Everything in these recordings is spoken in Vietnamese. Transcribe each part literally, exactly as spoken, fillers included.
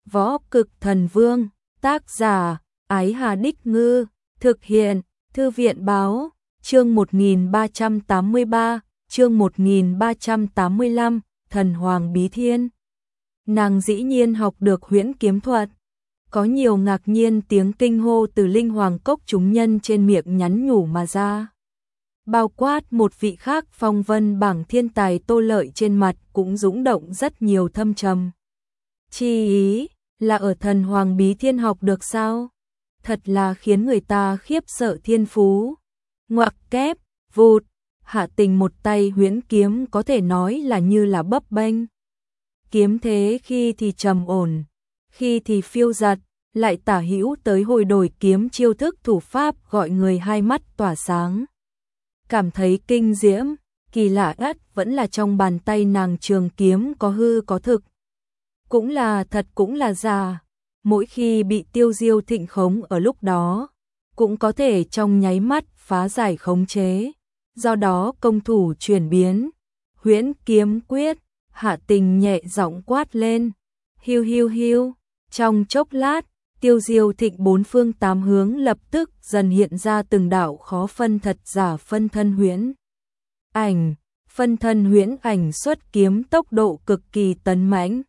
Võ Cực Thần Vương, tác giả, Ái Hà Đích Ngư, thực hiện, Thư viện Báo, chương một nghìn ba trăm tám mươi ba, chương một nghìn ba trăm tám mươi lăm, Thần Hoàng Bí Thiên. Nàng dĩ nhiên học được huyễn kiếm thuật. Có nhiều ngạc nhiên tiếng kinh hô từ linh hoàng cốc chúng nhân trên miệng nhắn nhủ mà ra. Bao quát một vị khác phong vân bảng thiên tài Tô Lợi trên mặt cũng dũng động rất nhiều thâm trầm. Chi ý, là ở Thần Hoàng Bí Thiên học được sao? Thật là khiến người ta khiếp sợ thiên phú. Ngoặc kép, vụt, Hạ Tình một tay huyễn kiếm có thể nói là như là bấp bênh. Kiếm thế khi thì trầm ổn, khi thì phiêu giật, lại tả hữu tới hồi đổi kiếm chiêu thức thủ pháp gọi người hai mắt tỏa sáng. Cảm thấy kinh diễm, kỳ lạ ắt vẫn là trong bàn tay nàng trường kiếm có hư có thực. Cũng là thật cũng là giả, mỗi khi bị Tiêu Diêu thịnh khống ở lúc đó, cũng có thể trong nháy mắt phá giải khống chế. Do đó công thủ chuyển biến, huyễn kiếm quyết, Hạ Tình nhẹ giọng quát lên, hiu hiu hiu, trong chốc lát, Tiêu Diêu thịnh bốn phương tám hướng lập tức dần hiện ra từng đạo khó phân thật giả phân thân huyễn ảnh, phân thân huyễn ảnh xuất kiếm tốc độ cực kỳ tấn mãnh,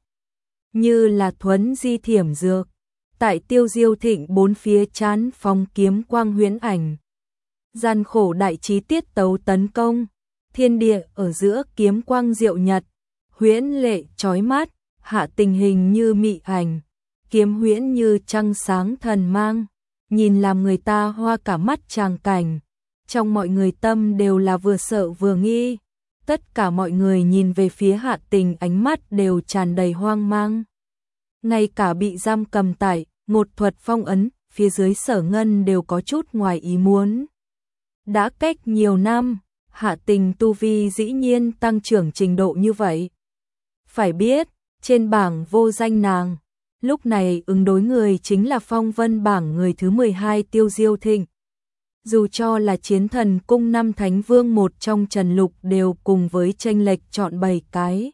như là thuấn di thiểm dược, tại Tiêu Diêu thịnh bốn phía chán phóng kiếm quang huyễn ảnh. Gian khổ đại trí tiết tấu tấn công, thiên địa ở giữa kiếm quang diệu nhật, huyễn lệ chói mắt, Hạ Tình hình như mị ảnh, kiếm huyễn như trăng sáng thần mang, nhìn làm người ta hoa cả mắt tràng cảnh. Trong mọi người tâm đều là vừa sợ vừa nghi, tất cả mọi người nhìn về phía Hạ Tình ánh mắt đều tràn đầy hoang mang. Ngay cả bị giam cầm tại ngột thuật phong ấn, phía dưới Sở Ngân đều có chút ngoài ý muốn. Đã cách nhiều năm, Hạ Tình tu vi dĩ nhiên tăng trưởng trình độ như vậy. Phải biết, trên bảng vô danh nàng, lúc này ứng đối người chính là phong vân bảng người thứ mười hai Tiêu Diêu thịnh. Dù cho là chiến thần cung năm thánh vương một trong Trần Lục đều cùng với chênh lệch chọn bảy cái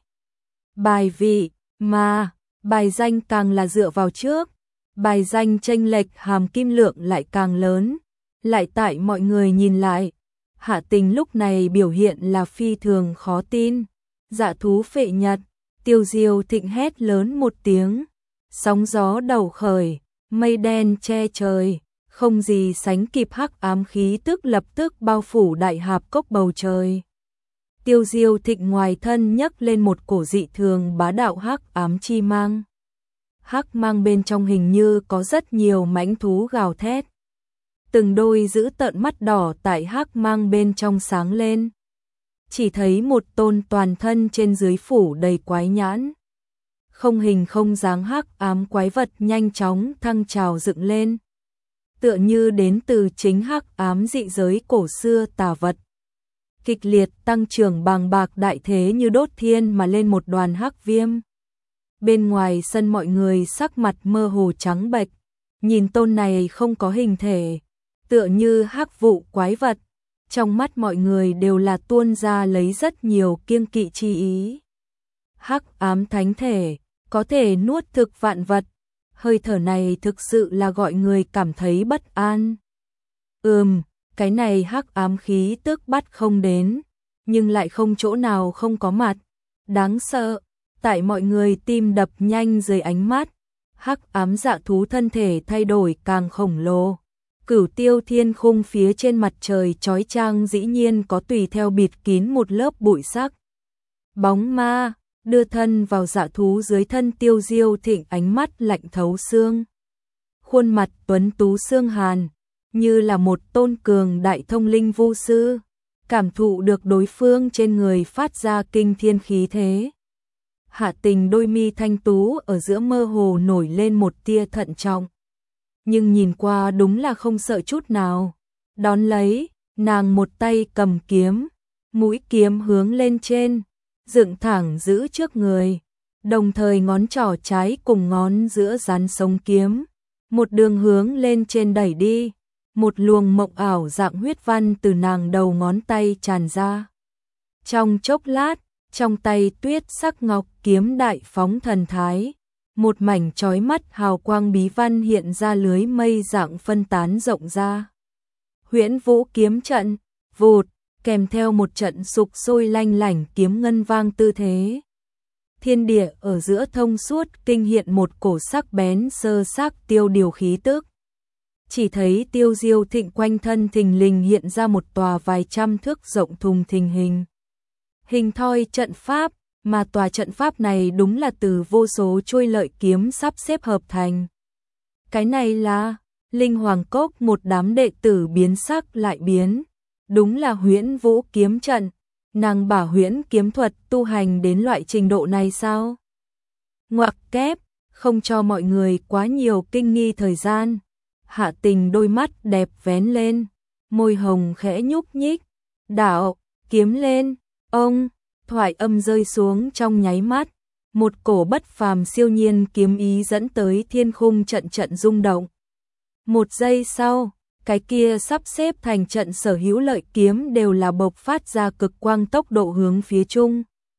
bài vị, mà bài danh càng là dựa vào trước, bài danh chênh lệch hàm kim lượng lại càng lớn. Lại tại mọi người nhìn lại, Hạ Tình lúc này biểu hiện là phi thường khó tin. Dạ thú phệ nhật, Tiêu Diêu thịnh hét lớn một tiếng, sóng gió đầu khởi, mây đen che trời, không gì sánh kịp hắc ám khí tức lập tức bao phủ đại hạp cốc bầu trời. Tiêu Diêu thịnh ngoài thân nhấc lên một cổ dị thường bá đạo hắc ám chi mang. Hắc mang bên trong hình như có rất nhiều mãnh thú gào thét. Từng đôi giữ tợn mắt đỏ tại hắc mang bên trong sáng lên. Chỉ thấy một tôn toàn thân trên dưới phủ đầy quái nhãn, không hình không dáng hắc ám quái vật nhanh chóng thăng trào dựng lên. Tựa như đến từ chính hắc ám dị giới cổ xưa tà vật. Kịch liệt tăng trưởng bàng bạc đại thế như đốt thiên mà lên một đoàn hắc viêm. Bên ngoài sân mọi người sắc mặt mơ hồ trắng bệch, nhìn tôn này không có hình thể, tựa như hắc vụ quái vật, trong mắt mọi người đều là tuôn ra lấy rất nhiều kiêng kỵ chi ý. Hắc ám thánh thể, có thể nuốt thực vạn vật, hơi thở này thực sự là gọi người cảm thấy bất an. Ừm, cái này hắc ám khí tức bắt không đến, nhưng lại không chỗ nào không có mặt. Đáng sợ, tại mọi người tim đập nhanh dưới ánh mắt, hắc ám dạ thú thân thể thay đổi càng khổng lồ. Cửu Tiêu thiên khung phía trên mặt trời chói chang dĩ nhiên có tùy theo bịt kín một lớp bụi sắc. Bóng ma, đưa thân vào dạ thú dưới thân Tiêu Diêu thịnh ánh mắt lạnh thấu xương. Khuôn mặt tuấn tú xương hàn, như là một tôn cường đại thông linh vu sư, cảm thụ được đối phương trên người phát ra kinh thiên khí thế. Hạ Tình đôi mi thanh tú ở giữa mơ hồ nổi lên một tia thận trọng. Nhưng nhìn qua đúng là không sợ chút nào. Đón lấy, nàng một tay cầm kiếm, mũi kiếm hướng lên trên, dựng thẳng giữ trước người, đồng thời ngón trỏ trái cùng ngón giữa dán sống kiếm, một đường hướng lên trên đẩy đi, một luồng mộng ảo dạng huyết văn từ nàng đầu ngón tay tràn ra. Trong chốc lát, trong tay tuyết sắc ngọc kiếm đại phóng thần thái, một mảnh chói mắt hào quang bí văn hiện ra lưới mây dạng phân tán rộng ra. Huyễn Vũ kiếm trận, vụt, kèm theo một trận sục sôi lanh lảnh kiếm ngân vang tư thế. Thiên địa ở giữa thông suốt kinh hiện một cổ sắc bén sơ sắc tiêu điều khí tức. Chỉ thấy Tiêu Diêu Thịnh quanh thân thình lình hiện ra một tòa vài trăm thước rộng thùng thình hình. Hình thoi trận pháp, mà tòa trận pháp này đúng là từ vô số chuôi lợi kiếm sắp xếp hợp thành. Cái này là Linh Hoàng Cốc, một đám đệ tử biến sắc lại biến. Đúng là Huyễn Vũ kiếm trận, nàng bảo huyễn kiếm thuật tu hành đến loại trình độ này sao? Ngoặc kép, không cho mọi người quá nhiều kinh nghi thời gian. Hạ Tình đôi mắt đẹp vén lên, môi hồng khẽ nhúc nhích, đạo, kiếm lên, ông, thoại âm rơi xuống trong nháy mắt, một cổ bất phàm siêu nhiên kiếm ý dẫn tới thiên khung trận trận rung động. Một giây sau, cái kia sắp xếp thành trận sở hữu lợi kiếm đều là bộc phát ra cực quang tốc độ hướng phía trung.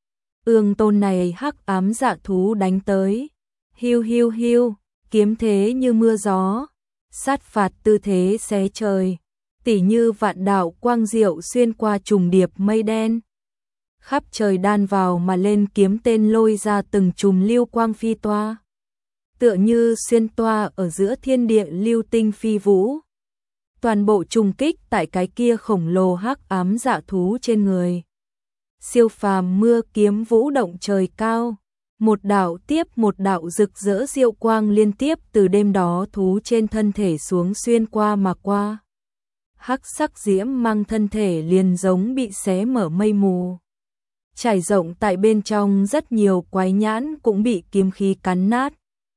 Ương tôn này hắc ám dạ thú đánh tới, hiu hiu hiu, kiếm thế như mưa gió, sát phạt tư thế xé trời, tỉ như vạn đạo quang diệu xuyên qua trùng điệp mây đen. Khắp trời đan vào mà lên kiếm tên lôi ra từng chùm lưu quang phi toa. Tựa như xuyên toa ở giữa thiên địa lưu tinh phi vũ. Toàn bộ trùng kích tại cái kia khổng lồ hắc ám dạ thú trên người. Siêu phàm mưa kiếm vũ động trời cao. Một đạo tiếp một đạo rực rỡ diệu quang liên tiếp từ đêm đó thú trên thân thể xuống xuyên qua mà qua. Hắc sắc diễm mang thân thể liền giống bị xé mở mây mù. Trải rộng tại bên trong rất nhiều quái nhãn cũng bị kiếm khí cắn nát.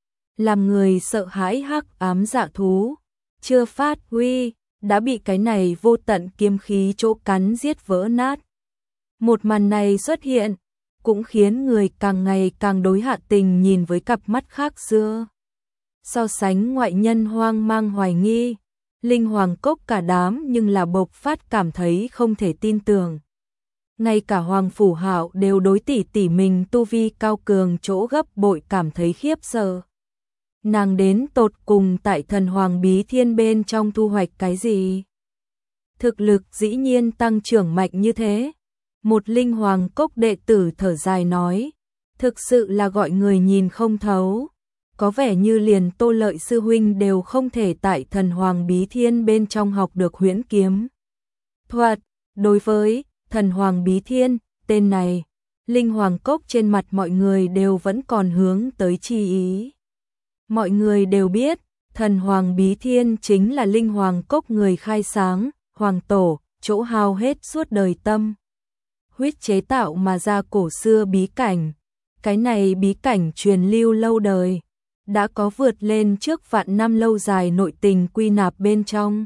Làm người sợ hãi hắc ám dạ thú, chưa phát huy, đã bị cái này vô tận kiếm khí chỗ cắn giết vỡ nát. Một màn này xuất hiện, cũng khiến người càng ngày càng đối Hạ Tình nhìn với cặp mắt khác xưa. So sánh ngoại nhân hoang mang hoài nghi, Linh Hoàng Cốc cả đám nhưng là bộc phát cảm thấy không thể tin tưởng. Ngay cả Hoàng Phủ Hạo đều đối tỷ tỷ mình tu vi cao cường chỗ gấp bội cảm thấy khiếp sợ. Nàng đến tột cùng tại thần Hoàng Bí Thiên bên trong thu hoạch cái gì? Thực lực dĩ nhiên tăng trưởng mạnh như thế. Một Linh Hoàng Cốc đệ tử thở dài nói, thực sự là gọi người nhìn không thấu. Có vẻ như liền Tô Lợi sư huynh đều không thể tại thần Hoàng Bí Thiên bên trong học được huyễn kiếm thuật. Đối với thần Hoàng Bí Thiên, tên này, Linh Hoàng Cốc trên mặt mọi người đều vẫn còn hướng tới chi ý. Mọi người đều biết, thần Hoàng Bí Thiên chính là Linh Hoàng Cốc người khai sáng, Hoàng Tổ, chỗ hao hết suốt đời tâm huyết chế tạo mà ra cổ xưa bí cảnh. Cái này bí cảnh truyền lưu lâu đời, đã có vượt lên trước vạn năm lâu dài nội tình quy nạp bên trong.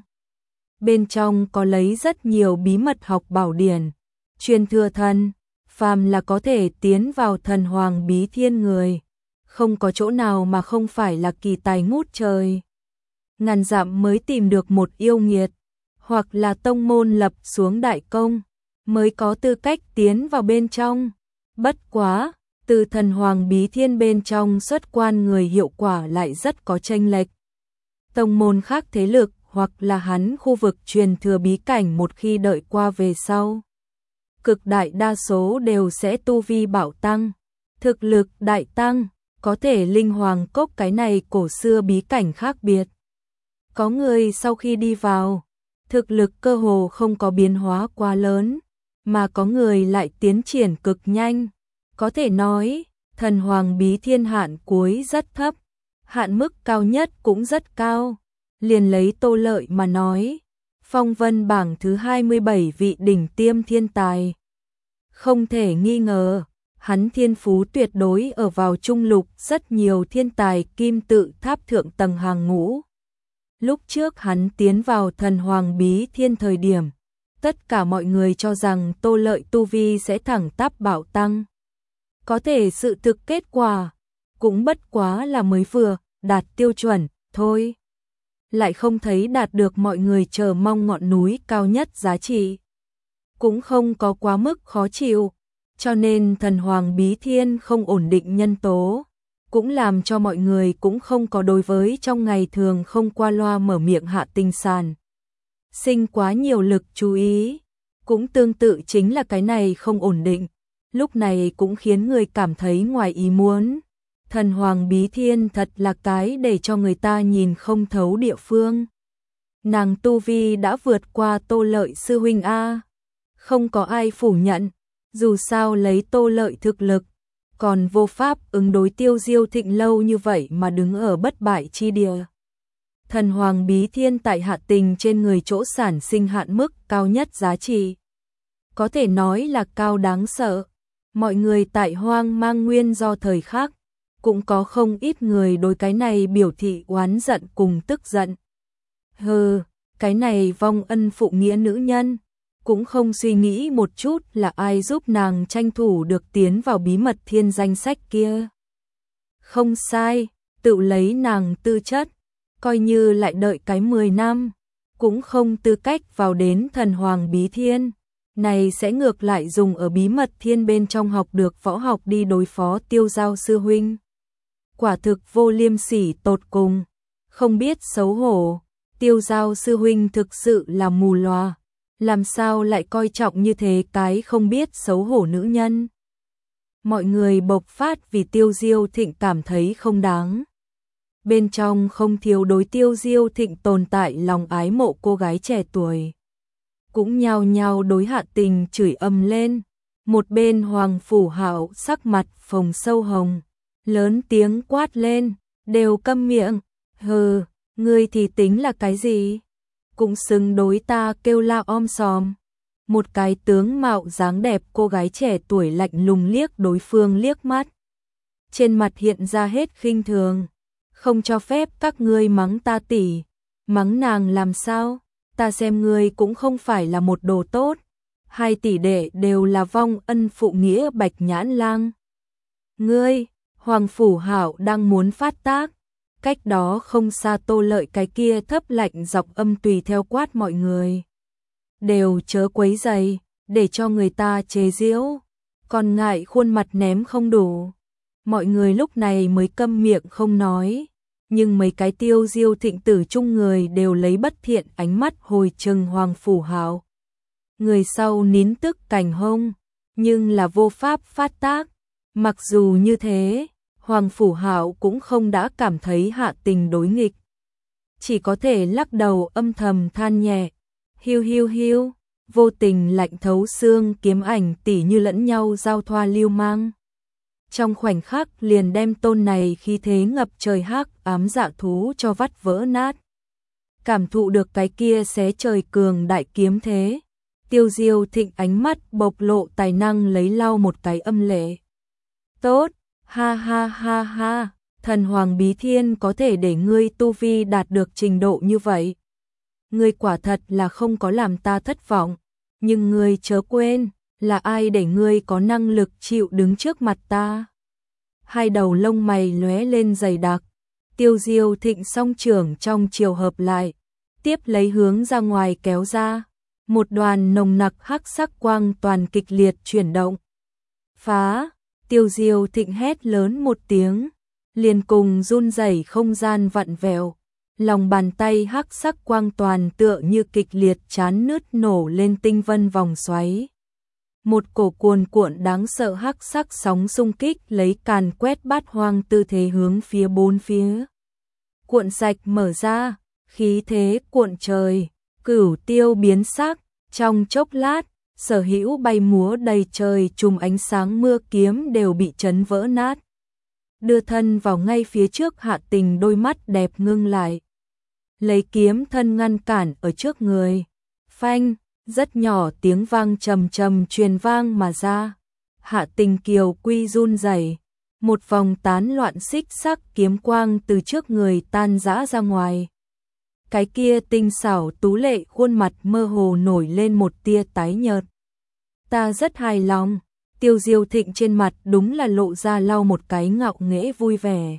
Bên trong có lấy rất nhiều bí mật học bảo điển, truyền thừa thần, phàm là có thể tiến vào thần Hoàng Bí Thiên người, không có chỗ nào mà không phải là kỳ tài ngút trời. Ngàn dặm mới tìm được một yêu nghiệt, hoặc là tông môn lập xuống đại công, mới có tư cách tiến vào bên trong. Bất quá, từ thần Hoàng Bí Thiên bên trong xuất quan người hiệu quả lại rất có chênh lệch. Tông môn khác thế lực hoặc là hắn khu vực truyền thừa bí cảnh một khi đợi qua về sau, cực đại đa số đều sẽ tu vi bảo tăng, thực lực đại tăng, có thể Linh Hoàng Cốc cái này cổ xưa bí cảnh khác biệt. Có người sau khi đi vào, thực lực cơ hồ không có biến hóa quá lớn, mà có người lại tiến triển cực nhanh. Có thể nói, thần Hoàng Bí Thiên hạn cuối rất thấp, hạn mức cao nhất cũng rất cao. Liền lấy Tô Lợi mà nói, phong vân bảng thứ hai mươi bảy vị đỉnh tiêm thiên tài. Không thể nghi ngờ, hắn thiên phú tuyệt đối ở vào trung lục rất nhiều thiên tài kim tự tháp thượng tầng hàng ngũ. Lúc trước hắn tiến vào thần Hoàng Bí Thiên thời điểm, tất cả mọi người cho rằng Tô Lợi tu vi sẽ thẳng tắp bảo tăng. Có thể sự thực kết quả cũng bất quá là mới vừa đạt tiêu chuẩn thôi. Lại không thấy đạt được mọi người chờ mong ngọn núi cao nhất giá trị. Cũng không có quá mức khó chịu, cho nên thần Hoàng Bí Thiên không ổn định nhân tố, cũng làm cho mọi người cũng không có đối với trong ngày thường không qua loa mở miệng Hạ Tình sản sinh quá nhiều lực chú ý. Cũng tương tự chính là cái này không ổn định, lúc này cũng khiến người cảm thấy ngoài ý muốn. Thần Hoàng Bí Thiên thật là cái để cho người ta nhìn không thấu địa phương. Nàng tu vi đã vượt qua Tô Lợi sư huynh a, không có ai phủ nhận, dù sao lấy Tô Lợi thực lực, còn vô pháp ứng đối Tiêu Diêu Thịnh lâu như vậy mà đứng ở bất bại chi địa. Thần Hoàng Bí Thiên tại Hạ Tình trên người chỗ sản sinh hạn mức cao nhất giá trị, có thể nói là cao đáng sợ. Mọi người tại Hoang Mang Nguyên do thời khác, cũng có không ít người đối cái này biểu thị oán giận cùng tức giận. Hừ, cái này vong ân phụ nghĩa nữ nhân, cũng không suy nghĩ một chút là ai giúp nàng tranh thủ được tiến vào bí mật thiên danh sách kia. Không sai, tự lấy nàng tư chất, coi như lại đợi cái mười năm, cũng không tư cách vào đến Thần Hoàng Bí Thiên. Này sẽ ngược lại dùng ở bí mật thiên bên trong học được võ học đi đối phó Tiêu Giao sư huynh. Quả thực vô liêm sỉ tột cùng, không biết xấu hổ. Tiêu Giao sư huynh thực sự là mù lòa, làm sao lại coi trọng như thế cái không biết xấu hổ nữ nhân. Mọi người bộc phát vì Tiêu Diêu Thịnh cảm thấy không đáng. Bên trong không thiếu đối Tiêu Diêu Thịnh tồn tại lòng ái mộ cô gái trẻ tuổi, cũng nhao nhao đối Hạ Tình chửi ầm lên. Một bên Hoàng Phủ Hạo sắc mặt phồng sâu hồng, lớn tiếng quát lên, đều câm miệng. Hừ, ngươi thì tính là cái gì? Cũng xứng đối ta kêu la om sòm. Một cái tướng mạo dáng đẹp cô gái trẻ tuổi lạnh lùng liếc đối phương liếc mắt, trên mặt hiện ra hết khinh thường. Không cho phép các ngươi mắng ta tỷ. Mắng nàng làm sao? Ta xem ngươi cũng không phải là một đồ tốt. Hai tỷ đệ đều là vong ân phụ nghĩa Bạch Nhãn Lang. Ngươi, Hoàng Phủ Hạo đang muốn phát tác, cách đó không xa Tô Lợi cái kia thấp lạnh dọc âm tùy theo quát mọi người. Đều chớ quấy rầy, để cho người ta chế giễu, còn ngại khuôn mặt ném không đủ. Mọi người lúc này mới câm miệng không nói, nhưng mấy cái Tiêu Diêu Thịnh tử chung người đều lấy bất thiện ánh mắt hồi trừng Hoàng Phủ Hạo. Người sau nín tức cành hông, nhưng là vô pháp phát tác. Mặc dù như thế, Hoàng Phủ Hạo cũng không đã cảm thấy Hạ Tình đối nghịch, chỉ có thể lắc đầu âm thầm than nhẹ. Hiu hiu hiu, vô tình lạnh thấu xương kiếm ảnh tỉ như lẫn nhau giao thoa lưu mang. Trong khoảnh khắc liền đem tôn này khi thế ngập trời hắc ám dạ thú cho vắt vỡ nát. Cảm thụ được cái kia xé trời cường đại kiếm thế, Tiêu Diêu Thịnh ánh mắt bộc lộ tài năng lấy lau một cái âm lệ. Tốt, ha ha ha ha, Thần Hoàng Bí Thiên có thể để ngươi tu vi đạt được trình độ như vậy. Ngươi quả thật là không có làm ta thất vọng, nhưng ngươi chớ quên, là ai để ngươi có năng lực chịu đứng trước mặt ta. Hai đầu lông mày lóe lên dày đặc, Tiêu Diêu Thịnh song trưởng trong chiều hợp lại, tiếp lấy hướng ra ngoài kéo ra, một đoàn nồng nặc hắc sắc quang toàn kịch liệt chuyển động. Phá, Tiêu Diêu Thịnh hét lớn một tiếng, liền cùng run rẩy không gian vặn vẹo, lòng bàn tay hắc sắc quang toàn tựa như kịch liệt chán nứt nổ lên tinh vân vòng xoáy. Một cổ cuồn cuộn đáng sợ hắc sắc sóng xung kích lấy càn quét bát hoang tư thế hướng phía bốn phía. Cuộn sạch mở ra, khí thế cuộn trời, cửu tiêu biến sắc, trong chốc lát, sở hữu bay múa đầy trời chùm ánh sáng mưa kiếm đều bị chấn vỡ nát. Đưa thân vào ngay phía trước Hạ Tình đôi mắt đẹp ngưng lại, lấy kiếm thân ngăn cản ở trước người. Phanh, rất nhỏ tiếng vang trầm trầm truyền vang mà ra. Hạ Tình kiều quy run rẩy, một vòng tán loạn xích sắc kiếm quang từ trước người tan rã ra ngoài. Cái kia tinh xảo tú lệ khuôn mặt mơ hồ nổi lên một tia tái nhợt. Ta rất hài lòng. Tiêu Diêu Thịnh trên mặt đúng là lộ ra lau một cái ngạo nghễ vui vẻ.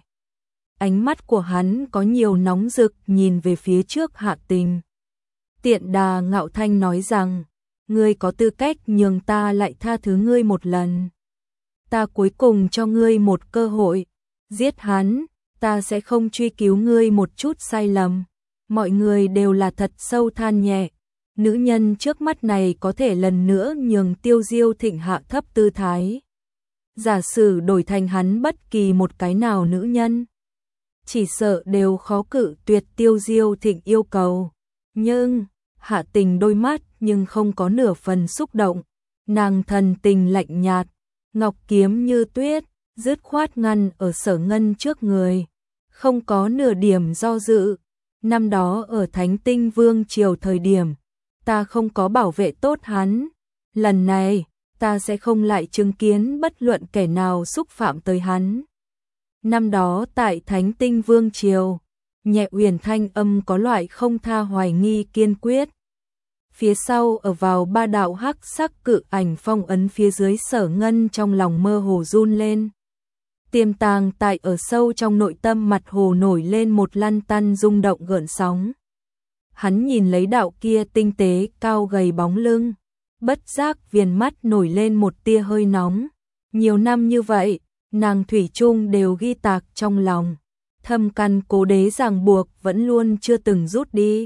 Ánh mắt của hắn có nhiều nóng rực nhìn về phía trước Hạ Tình. Tiện đà ngạo thanh nói rằng, ngươi có tư cách nhường ta lại tha thứ ngươi một lần. Ta cuối cùng cho ngươi một cơ hội, Giết hắn, ta sẽ không truy cứu ngươi một chút sai lầm. Mọi người đều là thật sâu than nhẹ. Nữ nhân trước mắt này có thể lần nữa nhường Tiêu Diêu Thịnh hạ thấp tư thái. Giả sử đổi thành hắn bất kỳ một cái nào nữ nhân, chỉ sợ đều khó cự tuyệt Tiêu Diêu Thịnh yêu cầu. Nhưng, Hạ Tình đôi mắt nhưng không có nửa phần xúc động. Nàng thần tình lạnh nhạt, ngọc kiếm như tuyết, dứt khoát ngăn ở Sở Ngân trước người. Không có nửa điểm do dự. Năm đó ở Thánh Tinh Vương triều thời điểm, ta không có bảo vệ tốt hắn. Lần này, ta sẽ không lại chứng kiến bất luận kẻ nào xúc phạm tới hắn. Năm đó tại Thánh Tinh Vương triều, Nhẹ Uyển thanh âm có loại không tha hoài nghi kiên quyết. Phía sau ở vào ba đạo hắc sắc cự ảnh phong ấn phía dưới Sở Ngân trong lòng mơ hồ run lên. Tiềm tàng tại ở sâu trong nội tâm mặt hồ nổi lên một lăn tăn rung động gợn sóng. Hắn nhìn lấy đạo kia tinh tế cao gầy bóng lưng, bất giác viền mắt nổi lên một tia hơi nóng. Nhiều năm như vậy, nàng thủy chung đều ghi tạc trong lòng. Thâm căn cố đế ràng buộc vẫn luôn chưa từng rút đi.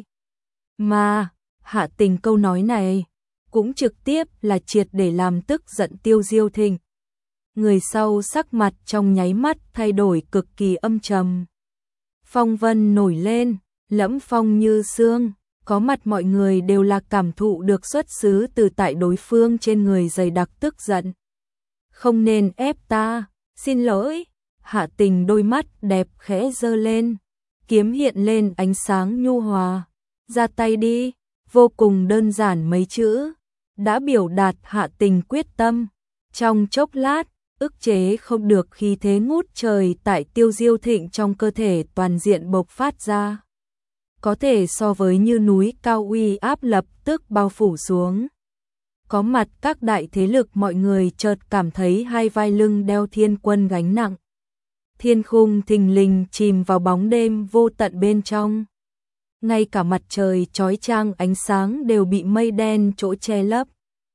Mà, Hạ Tình câu nói này, cũng trực tiếp là triệt để làm tức giận Tiêu Diêu Thịnh. Người sau sắc mặt trong nháy mắt thay đổi cực kỳ âm trầm. Phong vân nổi lên, lẫm phong như sương, có mặt mọi người đều là cảm thụ được xuất xứ từ tại đối phương trên người dày đặc tức giận. Không nên ép ta, xin lỗi. Hạ Tình đôi mắt đẹp khẽ giơ lên, kiếm hiện lên ánh sáng nhu hòa. Ra tay đi, vô cùng đơn giản mấy chữ, đã biểu đạt Hạ Tình quyết tâm. Trong chốc lát, ức chế không được khí thế ngút trời tại Tiêu Diêu Thịnh trong cơ thể toàn diện bộc phát ra. Có thể so với như núi cao uy áp lập tức bao phủ xuống. Có mặt các đại thế lực mọi người chợt cảm thấy hai vai lưng đeo thiên quân gánh nặng. Thiên khung thình lình chìm vào bóng đêm vô tận bên trong. Ngay cả mặt trời chói chang ánh sáng đều bị mây đen chỗ che lấp.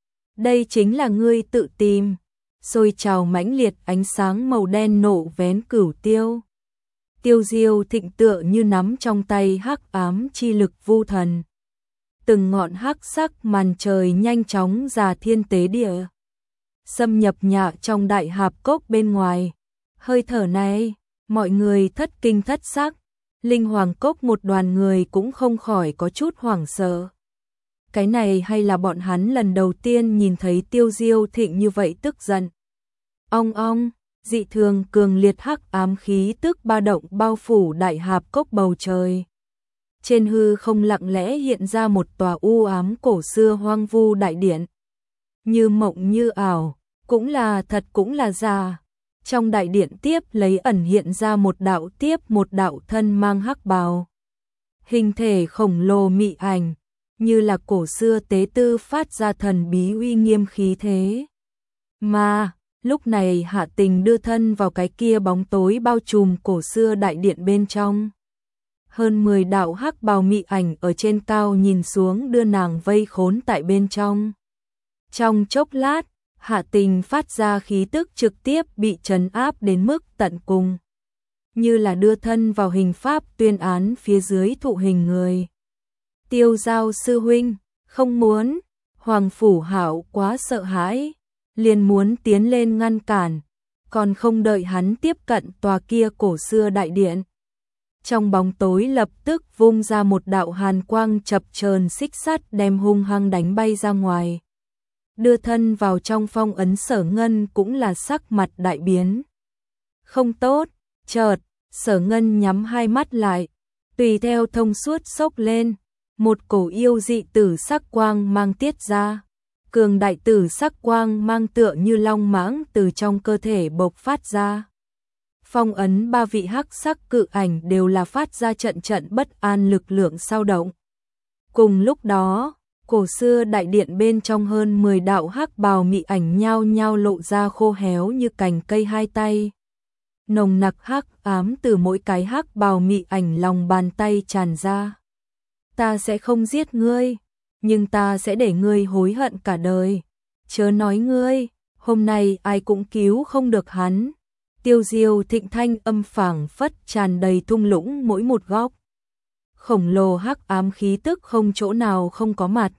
Đây chính là ngươi tự tìm. Xôi trào mãnh liệt ánh sáng màu đen nổ vén cửu tiêu. Tiêu Diêu Thịnh tựa như nắm trong tay hắc ám chi lực vu thần. Từng ngọn hắc sắc màn trời nhanh chóng già thiên tế địa, xâm nhập nhạ trong đại hạp cốc bên ngoài. Hơi thở này, mọi người thất kinh thất sắc. Linh Hoàng Cốc một đoàn người cũng không khỏi có chút hoảng sợ. Cái này hay là bọn hắn lần đầu tiên nhìn thấy Tiêu Diêu Thịnh như vậy tức giận. Ong ong, dị thường cường liệt hắc ám khí tức ba động bao phủ đại hạp cốc bầu trời. Trên hư không lặng lẽ hiện ra một tòa u ám cổ xưa hoang vu đại điện. Như mộng như ảo, cũng là thật cũng là giả. Trong đại điện tiếp lấy ẩn hiện ra một đạo tiếp một đạo thân mang hắc bào. Hình thể khổng lồ mị ảnh, như là cổ xưa tế tư phát ra thần bí uy nghiêm khí thế. Mà, lúc này Hạ Tình đưa thân vào cái kia bóng tối bao trùm cổ xưa đại điện bên trong. Hơn mười đạo hắc bào mị ảnh ở trên cao nhìn xuống đưa nàng vây khốn tại bên trong. Trong chốc lát, Hạ Tình phát ra khí tức trực tiếp bị trấn áp đến mức tận cùng. Như là đưa thân vào hình pháp tuyên án phía dưới thụ hình người. Tiêu Giao sư huynh, không muốn. Hoàng Phủ Hạo quá sợ hãi, liền muốn tiến lên ngăn cản, còn không đợi hắn tiếp cận tòa kia cổ xưa đại điện. Trong bóng tối lập tức vung ra một đạo hàn quang chập chờn xích sắt đem hung hăng đánh bay ra ngoài. Đưa thân vào trong phong ấn Sở Ngân cũng là sắc mặt đại biến. Không tốt, chợt, Sở Ngân nhắm hai mắt lại, tùy theo thông suốt sốc lên, một cổ yêu dị tử sắc quang mang tiết ra. Cường đại tử sắc quang mang tựa như long mãng từ trong cơ thể bộc phát ra. Phong ấn ba vị hắc sắc cự ảnh đều là phát ra trận trận bất an lực lượng sao động. Cùng lúc đó, cổ xưa đại điện bên trong hơn mười đạo hắc bào mị ảnh nhao nhao lộ ra khô héo như cành cây hai tay. Nồng nặc hắc ám từ mỗi cái hắc bào mị ảnh lòng bàn tay tràn ra. Ta sẽ không giết ngươi, nhưng ta sẽ để ngươi hối hận cả đời. Chớ nói ngươi, hôm nay ai cũng cứu không được hắn. Tiêu diêu thịnh thanh âm phảng phất tràn đầy thung lũng mỗi một góc. Khổng lồ hắc ám khí tức không chỗ nào không có mặt.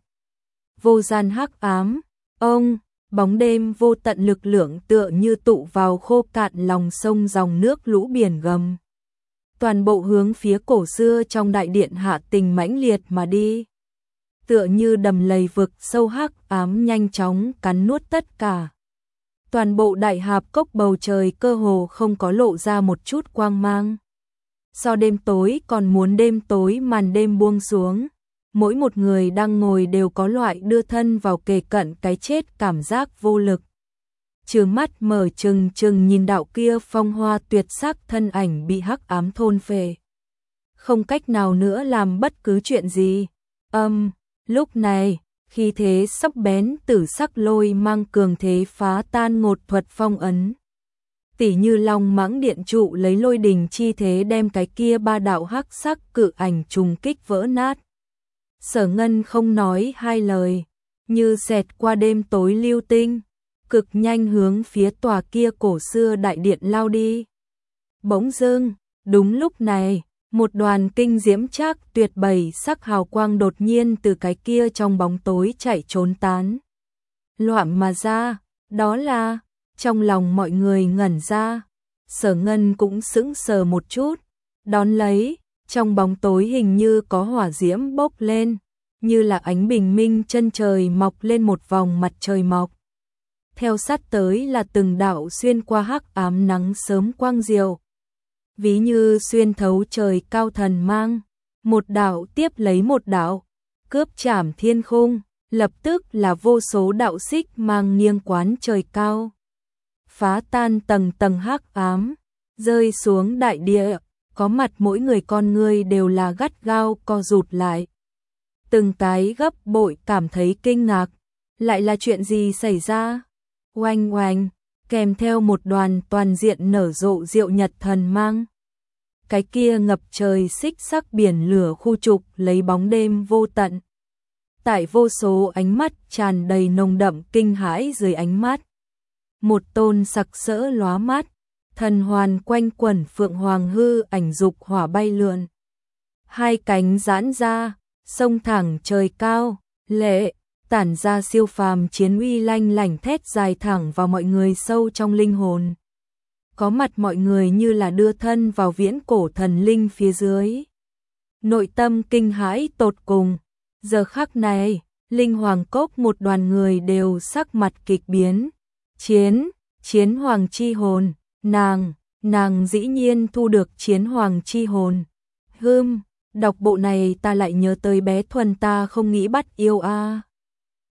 Vô gian hắc ám, ông, bóng đêm vô tận lực lượng tựa như tụ vào khô cạn lòng sông dòng nước lũ biển gầm. Toàn bộ hướng phía cổ xưa trong đại điện hạ tình mãnh liệt mà đi. Tựa như đầm lầy vực sâu hắc ám nhanh chóng cắn nuốt tất cả. Toàn bộ đại hạp cốc bầu trời cơ hồ không có lộ ra một chút quang mang. So đêm tối còn muốn đêm tối màn đêm buông xuống. Mỗi một người đang ngồi đều có loại đưa thân vào kề cận cái chết cảm giác vô lực. Trừ mắt mở trừng trừng nhìn đạo kia phong hoa tuyệt sắc thân ảnh bị hắc ám thôn phệ. Không cách nào nữa làm bất cứ chuyện gì. Âm, lúc này, khi thế sắc bén tử sắc lôi mang cường thế phá tan ngột thuật phong ấn. Tỉ như long mãng điện trụ lấy lôi đình chi thế đem cái kia ba đạo hắc sắc cự ảnh trùng kích vỡ nát. Sở Ngân không nói hai lời, như xẹt qua đêm tối lưu tinh, cực nhanh hướng phía tòa kia cổ xưa đại điện lao đi. Bỗng dưng, đúng lúc này, một đoàn kinh diễm trác tuyệt bảy sắc hào quang đột nhiên từ cái kia trong bóng tối chạy trốn tán. Loạn mà ra, đó là, trong lòng mọi người ngẩn ra, Sở Ngân cũng sững sờ một chút, đón lấy, trong bóng tối hình như có hỏa diễm bốc lên, như là ánh bình minh chân trời mọc lên một vòng mặt trời mọc. Theo sát tới là từng đạo xuyên qua hắc ám nắng sớm quang diệu. Ví như xuyên thấu trời cao thần mang, một đạo tiếp lấy một đạo, cướp chảm thiên khung, lập tức là vô số đạo xích mang nghiêng quán trời cao. Phá tan tầng tầng hắc ám, rơi xuống đại địa, có mặt mỗi người con người đều là gắt gao co rụt lại. Từng cái gấp bội cảm thấy kinh ngạc, lại là chuyện gì xảy ra? Oanh oanh, kèm theo một đoàn toàn diện nở rộ diệu nhật thần mang. Cái kia ngập trời xích sắc biển lửa khu trục lấy bóng đêm vô tận. Tại vô số ánh mắt tràn đầy nồng đậm kinh hãi dưới ánh mắt. Một tôn sặc sỡ lóa mắt, thần hoàn quanh quẩn phượng hoàng hư ảnh dục hỏa bay lượn. Hai cánh giãn ra, sông thẳng trời cao, lệ, tản ra siêu phàm chiến uy lanh lảnh thét dài thẳng vào mọi người sâu trong linh hồn. Có mặt mọi người như là đưa thân vào viễn cổ thần linh phía dưới. Nội tâm kinh hãi tột cùng. Giờ khắc này, Linh Hoàng Cốc một đoàn người đều sắc mặt kịch biến. Chiến, chiến hoàng chi hồn, nàng, nàng dĩ nhiên thu được chiến hoàng chi hồn. Hưm, đọc bộ này ta lại nhớ tới bé Thuần ta không nghĩ bắt yêu a. À.